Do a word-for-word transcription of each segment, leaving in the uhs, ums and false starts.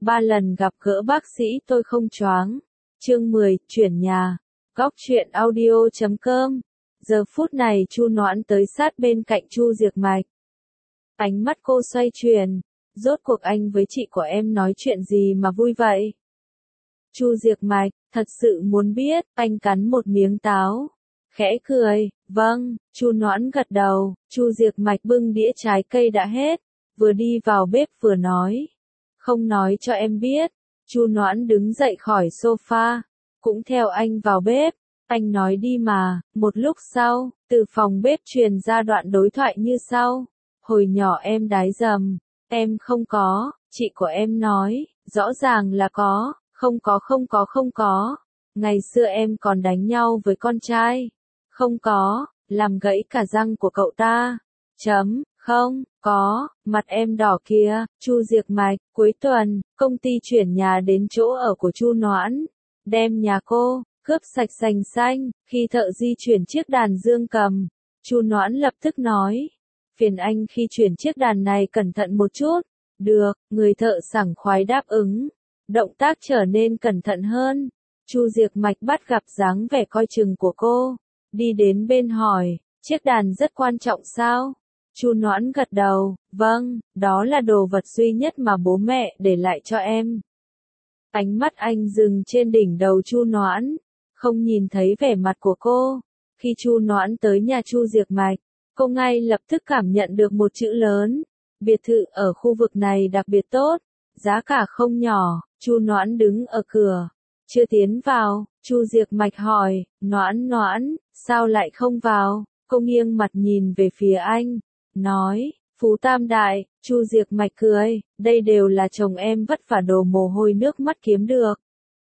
Ba lần gặp gỡ bác sĩ tôi không choáng. Chương mười, chuyển nhà. Góc truyện audio chấm com. Giờ phút này Chu Noãn tới sát bên cạnh Chu Diệc Mạch. Ánh mắt cô xoay chuyển. Rốt cuộc anh với chị của em nói chuyện gì mà vui vậy? Chu Diệc Mạch, thật sự muốn biết. Anh cắn một miếng táo. Khẽ cười, vâng. Chu Noãn gật đầu. Chu Diệc Mạch bưng đĩa trái cây đã hết. Vừa đi vào bếp vừa nói. Không nói cho em biết. Chu Noãn đứng dậy khỏi sofa. Cũng theo anh vào bếp. Anh nói đi mà. Một lúc sau, từ phòng bếp truyền ra đoạn đối thoại như sau. Hồi nhỏ em đái dầm. Em không có. Chị của em nói. Rõ ràng là có. Không có không có không có. Ngày xưa em còn đánh nhau với con trai. Không có. Làm gãy cả răng của cậu ta. Chấm. Không, có, mặt em đỏ kìa. Chu Diệc Mạch, cuối tuần, công ty chuyển nhà đến chỗ ở của Chu Noãn. Đem nhà cô, cướp sạch sành xanh. Khi thợ di chuyển chiếc đàn dương cầm, Chu Noãn lập tức nói. Phiền anh khi chuyển chiếc đàn này cẩn thận một chút. Được, người thợ sảng khoái đáp ứng. Động tác trở nên cẩn thận hơn. Chu Diệc Mạch bắt gặp dáng vẻ coi chừng của cô. Đi đến bên hỏi, chiếc đàn rất quan trọng sao? Chu Noãn gật đầu, vâng, đó là đồ vật duy nhất mà bố mẹ để lại cho em. Ánh mắt anh dừng trên đỉnh đầu Chu Noãn, không nhìn thấy vẻ mặt của cô. Khi Chu Noãn tới nhà Chu Diệc Mạch, cô ngay lập tức cảm nhận được một chữ lớn. Biệt thự ở khu vực này đặc biệt tốt, giá cả không nhỏ. Chu Noãn đứng ở cửa, chưa tiến vào. Chu Diệc Mạch hỏi, Noãn Noãn, sao lại không vào? Cô nghiêng mặt nhìn về phía anh. Nói, Phú Tam Đại. Chu Diệc Mạch cười, đây đều là chồng em vất vả đổ mồ hôi nước mắt kiếm được.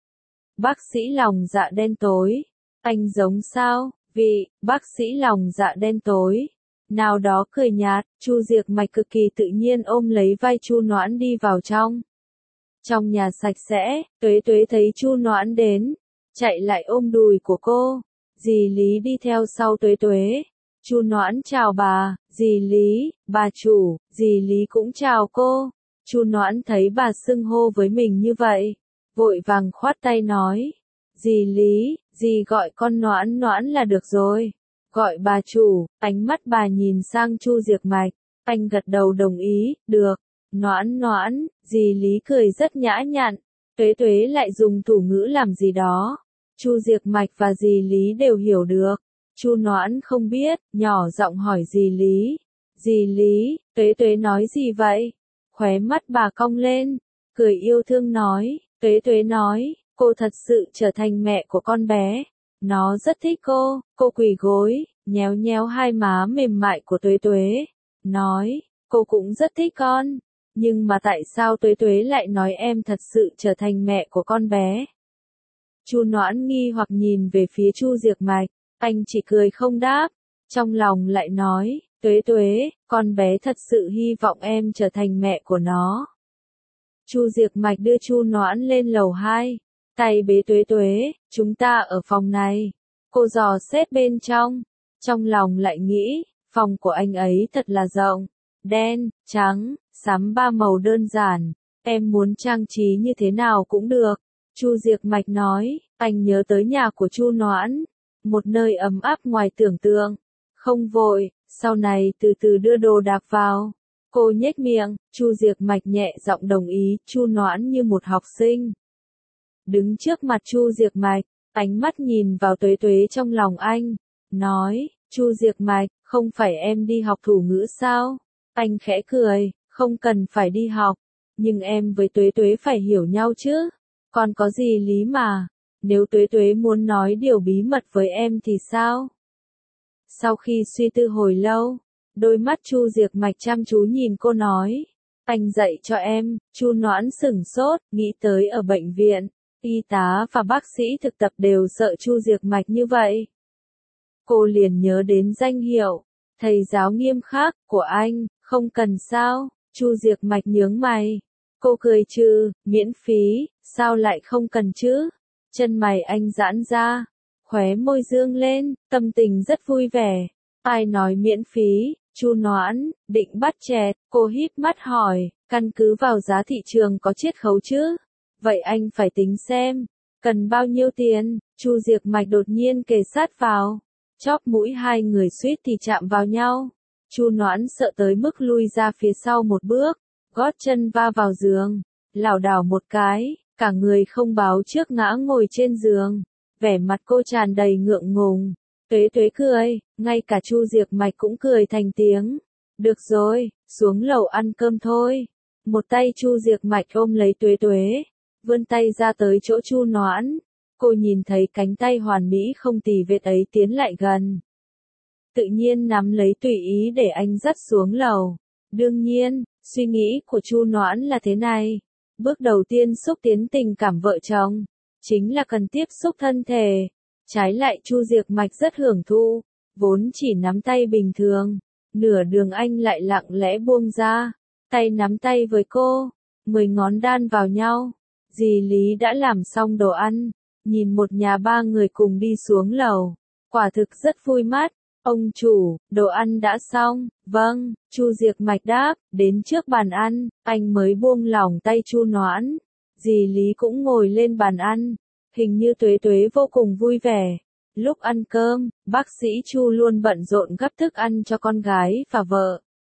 Bác sĩ lòng dạ đen tối. Anh giống sao? Vị, bác sĩ lòng dạ đen tối. Nào đó cười nhạt. Chu Diệc Mạch cực kỳ tự nhiên ôm lấy vai Chu Noãn đi vào trong. Trong nhà sạch sẽ, Tuế Tuế thấy Chu Noãn đến, chạy lại ôm đùi của cô. Dì Lý đi theo sau Tuế Tuế. Chu Noãn chào bà, dì Lý, bà chủ. Dì Lý cũng chào cô. Chu Noãn thấy bà xưng hô với mình như vậy, vội vàng khoát tay nói. Dì Lý, dì gọi con Noãn Noãn là được rồi. Gọi bà chủ. Ánh mắt bà nhìn sang Chu Diệc Mạch. Anh gật đầu đồng ý, được. Noãn Noãn. Dì Lý cười rất nhã nhặn. Tuế Tuế lại dùng thủ ngữ làm gì đó. Chu Diệc Mạch và dì Lý đều hiểu được. Chu Noãn không biết, nhỏ giọng hỏi dì Lý. Dì Lý, Tuế Tuế nói gì vậy? Khóe mắt bà cong lên, cười yêu thương nói. Tuế Tuế nói, cô thật sự trở thành mẹ của con bé. Nó rất thích cô. Cô quỳ gối, nhéo nhéo hai má mềm mại của Tuế Tuế. Nói, cô cũng rất thích con. Nhưng mà tại sao Tuế Tuế lại nói em thật sự trở thành mẹ của con bé? Chu Noãn nghi hoặc nhìn về phía Chu Diệc Mạch. Anh chỉ cười không đáp. Trong lòng lại nói, Tuế Tuế, con bé thật sự hy vọng em trở thành mẹ của nó. Chu Diệc Mạch đưa Chu Noãn lên lầu hai. Tay bế Tuế Tuế, chúng ta ở phòng này. Cô dò xét bên trong. Trong lòng lại nghĩ, phòng của anh ấy thật là rộng. Đen, trắng, sắm ba màu đơn giản. Em muốn trang trí như thế nào cũng được. Chu Diệc Mạch nói, anh nhớ tới nhà của Chu Noãn. Một nơi ấm áp ngoài tưởng tượng. Không vội, sau này từ từ đưa đồ đạc vào. Cô nhếch miệng. Chu Diệc Mạch nhẹ giọng đồng ý. Chu Noãn như một học sinh. Đứng trước mặt Chu Diệc Mạch, ánh mắt nhìn vào Tuế Tuế trong lòng anh. Nói, Chu Diệc Mạch, không phải em đi học thủ ngữ sao? Anh khẽ cười, không cần phải đi học. Nhưng em với Tuế Tuế phải hiểu nhau chứ. Còn có gì lý mà. Nếu Tuế Tuế muốn nói điều bí mật với em thì sao? Sau khi suy tư hồi lâu, đôi mắt Chu Diệc Mạch chăm chú nhìn cô nói. Anh dạy cho em. Chu Noãn sửng sốt, nghĩ tới ở bệnh viện, y tá và bác sĩ thực tập đều sợ Chu Diệc Mạch như vậy. Cô liền nhớ đến danh hiệu, thầy giáo nghiêm khắc, của anh. Không cần sao? Chu Diệc Mạch nhướng mày. Cô cười trừ, miễn phí, sao lại không cần chứ? Chân mày anh giãn ra, khóe môi dương lên, tâm tình rất vui vẻ. Ai nói miễn phí? Chu Noãn, định bắt chẹt, cô híp mắt hỏi, căn cứ vào giá thị trường có chiết khấu chứ? Vậy anh phải tính xem, cần bao nhiêu tiền? Chu Diệc Mạch đột nhiên kề sát vào, chóp mũi hai người suýt thì chạm vào nhau. Chu Noãn sợ tới mức lui ra phía sau một bước, gót chân va vào giường, lảo đảo một cái, cả người không báo trước ngã ngồi trên giường, vẻ mặt cô tràn đầy ngượng ngùng. Tuế Tuế cười, ngay cả Chu Diệc Mạch cũng cười thành tiếng. Được rồi, xuống lầu ăn cơm thôi. Một tay Chu Diệc Mạch ôm lấy Tuế Tuế, vươn tay ra tới chỗ Chu Noãn. Cô nhìn thấy cánh tay hoàn mỹ không tì vết ấy tiến lại gần. Tự nhiên nắm lấy tùy ý để anh dắt xuống lầu. Đương nhiên, suy nghĩ của Chu Noãn là thế này. Bước đầu tiên xúc tiến tình cảm vợ chồng, chính là cần tiếp xúc thân thể. Trái lại Chu Diệc Mạch rất hưởng thụ, vốn chỉ nắm tay bình thường. Nửa đường anh lại lặng lẽ buông ra, tay nắm tay với cô, mười ngón đan vào nhau. Dì Lý đã làm xong đồ ăn, nhìn một nhà ba người cùng đi xuống lầu, quả thực rất vui mắt. Ông chủ, đồ ăn đã xong. Vâng, Chu Diệc Mạch đáp, đến trước bàn ăn, anh mới buông lỏng tay Chu Noãn. Dì Lý cũng ngồi lên bàn ăn, hình như Tuế Tuế vô cùng vui vẻ. Lúc ăn cơm, bác sĩ Chu luôn bận rộn gắp thức ăn cho con gái và vợ.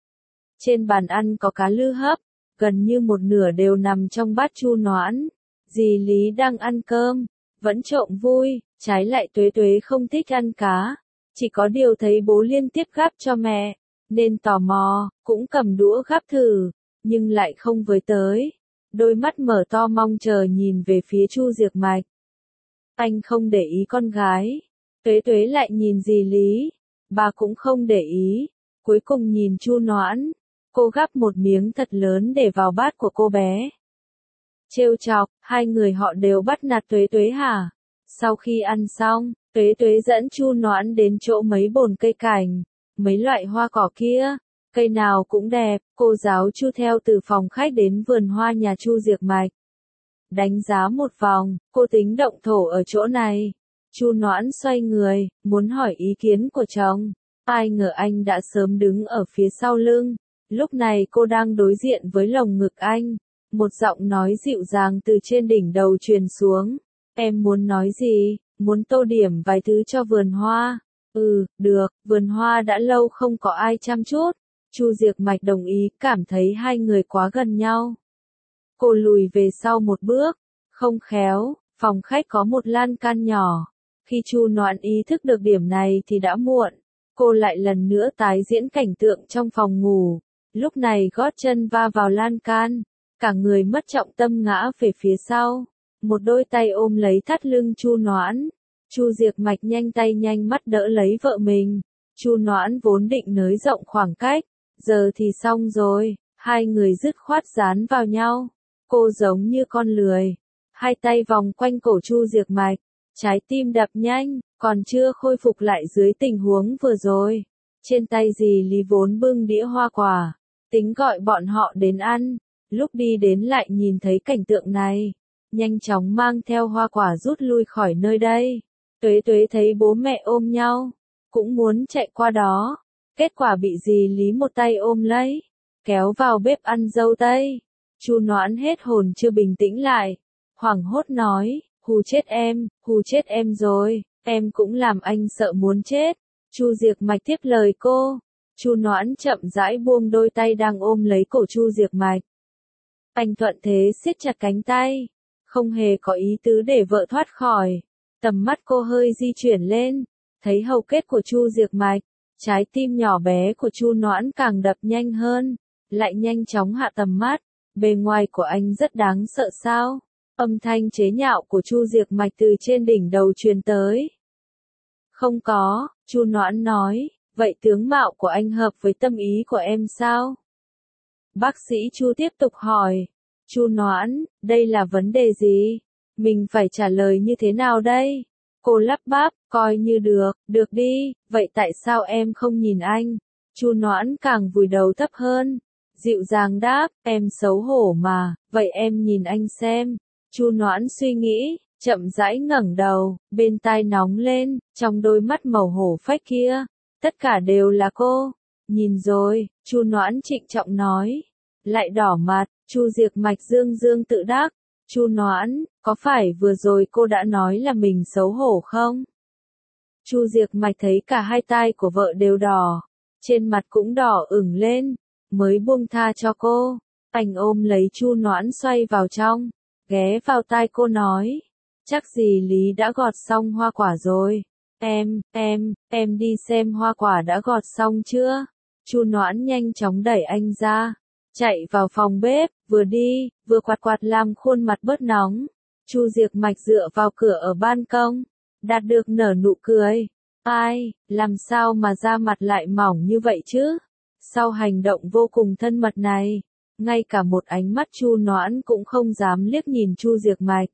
Trên bàn ăn có cá lư hấp, gần như một nửa đều nằm trong bát Chu Noãn. Dì Lý đang ăn cơm, vẫn trộm vui, trái lại Tuế Tuế không thích ăn cá. Chỉ có điều thấy bố liên tiếp gắp cho mẹ, nên tò mò, cũng cầm đũa gắp thử, nhưng lại không với tới. Đôi mắt mở to mong chờ nhìn về phía Chu Diệc Mạch. Anh không để ý con gái. Tuế Tuế lại nhìn dì Lý, bà cũng không để ý. Cuối cùng nhìn Chu Noãn, cô gắp một miếng thật lớn để vào bát của cô bé. Trêu chọc, hai người họ đều bắt nạt Tuế Tuế hả? Sau khi ăn xong, Tuế Tuế dẫn Chu Noãn đến chỗ mấy bồn cây cảnh, mấy loại hoa cỏ kia, cây nào cũng đẹp. Cô giáo Chu theo từ phòng khách đến vườn hoa nhà Chu Diệc Mạch. Đánh giá một vòng, cô tính động thổ ở chỗ này. Chu Noãn xoay người, muốn hỏi ý kiến của chồng. Ai ngờ anh đã sớm đứng ở phía sau lưng. Lúc này cô đang đối diện với lồng ngực anh. Một giọng nói dịu dàng từ trên đỉnh đầu truyền xuống. Em muốn nói gì? Muốn tô điểm vài thứ cho vườn hoa? Ừ, được, vườn hoa đã lâu không có ai chăm chút. Chu Diệc Mạch đồng ý, cảm thấy hai người quá gần nhau. Cô lùi về sau một bước, không khéo, phòng khách có một lan can nhỏ. Khi Chu Noãn ý thức được điểm này thì đã muộn. Cô lại lần nữa tái diễn cảnh tượng trong phòng ngủ. Lúc này gót chân va vào lan can, cả người mất trọng tâm ngã về phía sau. Một đôi tay ôm lấy thắt lưng Chu Noãn. Chu Diệc Mạch nhanh tay nhanh mắt đỡ lấy vợ mình. Chu Noãn vốn định nới rộng khoảng cách, giờ thì xong rồi, hai người dứt khoát dán vào nhau. Cô giống như con lười, hai tay vòng quanh cổ Chu Diệc Mạch, trái tim đập nhanh, còn chưa khôi phục lại dưới tình huống vừa rồi. Trên tay dì Lý vốn bưng đĩa hoa quả, tính gọi bọn họ đến ăn, lúc đi đến lại nhìn thấy cảnh tượng này, nhanh chóng mang theo hoa quả rút lui khỏi nơi đây. Tuế Tuế thấy bố mẹ ôm nhau, cũng muốn chạy qua đó, kết quả bị dì Lý một tay ôm lấy, kéo vào bếp ăn dâu tây. Chu Noãn hết hồn chưa bình tĩnh lại, hoảng hốt nói, hù chết em, hù chết em rồi, em cũng làm anh sợ muốn chết. Chu Diệc Mạch tiếp lời cô. Chu Noãn chậm rãi buông đôi tay đang ôm lấy cổ Chu Diệc Mạch. Anh thuận thế siết chặt cánh tay, không hề có ý tứ để vợ thoát khỏi. Tầm mắt cô hơi di chuyển lên, thấy hầu kết của Chu Diệc Mạch, trái tim nhỏ bé của Chu Noãn càng đập nhanh hơn, lại nhanh chóng hạ tầm mắt. Bề ngoài của anh rất đáng sợ sao? Âm thanh chế nhạo của Chu Diệc Mạch từ trên đỉnh đầu truyền tới. Không có, Chu Noãn nói, vậy tướng mạo của anh hợp với tâm ý của em sao? Bác sĩ Chu tiếp tục hỏi. Chu Noãn, đây là vấn đề gì? Mình phải trả lời như thế nào đây? Cô lắp bắp, coi như được, được đi, vậy tại sao em không nhìn anh? Chu Noãn càng vùi đầu thấp hơn. Dịu dàng đáp, em xấu hổ mà, vậy em nhìn anh xem. Chu Noãn suy nghĩ, chậm rãi ngẩng đầu, bên tai nóng lên, trong đôi mắt màu hổ phách kia, tất cả đều là cô. Nhìn rồi, Chu Noãn trịnh trọng nói. Lại đỏ mặt, Chu Diệc Mạch dương dương tự đắc. Chu Noãn, có phải vừa rồi cô đã nói là mình xấu hổ không? Chu Diệc Mạch thấy cả hai tai của vợ đều đỏ, trên mặt cũng đỏ ửng lên, mới buông tha cho cô. Anh ôm lấy Chu Noãn xoay vào trong, ghé vào tai cô nói. Chắc gì Lý đã gọt xong hoa quả rồi. Em, em, em đi xem hoa quả đã gọt xong chưa? Chu Noãn nhanh chóng đẩy anh ra, chạy vào phòng bếp, vừa đi, vừa quạt quạt làm khuôn mặt bớt nóng. Chu Diệc Mạch dựa vào cửa ở ban công, đạt được nở nụ cười. Ai, làm sao mà da mặt lại mỏng như vậy chứ? Sau hành động vô cùng thân mật này, ngay cả một ánh mắt Chu Noãn cũng không dám liếc nhìn Chu Diệc Mạch.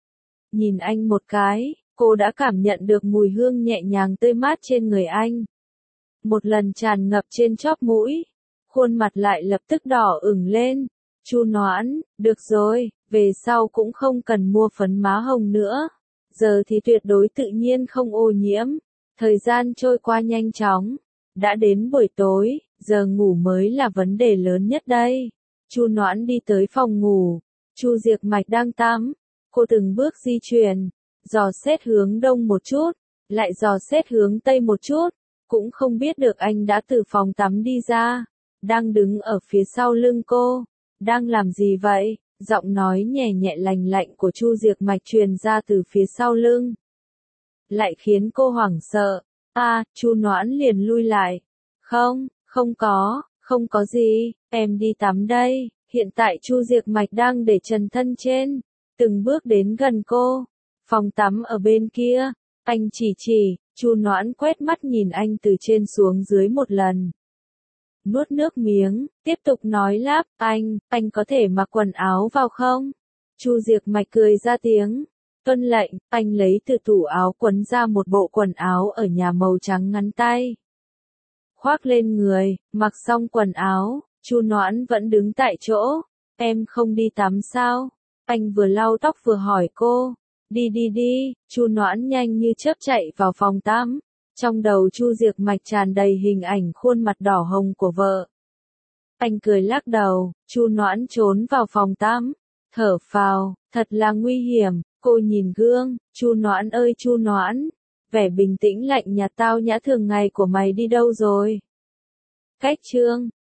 Nhìn anh một cái, cô đã cảm nhận được mùi hương nhẹ nhàng tươi mát trên người anh. Một lần tràn ngập trên chóp mũi, khuôn mặt lại lập tức đỏ ửng lên. Chu Noãn, được rồi, về sau cũng không cần mua phấn má hồng nữa. Giờ thì tuyệt đối tự nhiên không ô nhiễm. Thời gian trôi qua nhanh chóng. Đã đến buổi tối, giờ ngủ mới là vấn đề lớn nhất đây. Chu Noãn đi tới phòng ngủ. Chu Diệc Mạch đang tắm. Cô từng bước di chuyển, dò xét hướng đông một chút, lại dò xét hướng tây một chút, cũng không biết được anh đã từ phòng tắm đi ra, đang đứng ở phía sau lưng cô. Đang làm gì vậy? Giọng nói nhẹ nhẹ lành lạnh của Chu Diệc Mạch truyền ra từ phía sau lưng, lại khiến cô hoảng sợ. A, à, Chu Noãn liền lui lại. Không, không có, không có gì, em đi tắm đây. Hiện tại Chu Diệc Mạch đang để trần thân trên, từng bước đến gần cô. Phòng tắm ở bên kia. Anh chỉ chỉ. Chu Noãn quét mắt nhìn anh từ trên xuống dưới một lần, nuốt nước miếng, tiếp tục nói lắp. Anh, anh có thể mặc quần áo vào không? Chu Diệc Mạch cười ra tiếng. Tuân lệnh. Anh lấy từ tủ áo quần ra một bộ quần áo ở nhà màu trắng ngắn tay, khoác lên người. Mặc xong quần áo, Chu Noãn vẫn đứng tại chỗ. Em không đi tắm sao? Anh vừa lau tóc vừa hỏi cô. Đi đi đi. Chu Noãn nhanh như chớp chạy vào phòng tắm. Trong đầu Chu Diệc Mạch tràn đầy hình ảnh khuôn mặt đỏ hồng của vợ. Anh cười lắc đầu. Chu Noãn trốn vào phòng tắm, thở phào, thật là nguy hiểm. Cô nhìn gương. Chu Noãn ơi Chu Noãn, vẻ bình tĩnh lạnh nhạt tao nhã thường ngày của mày đi đâu rồi? Cách chương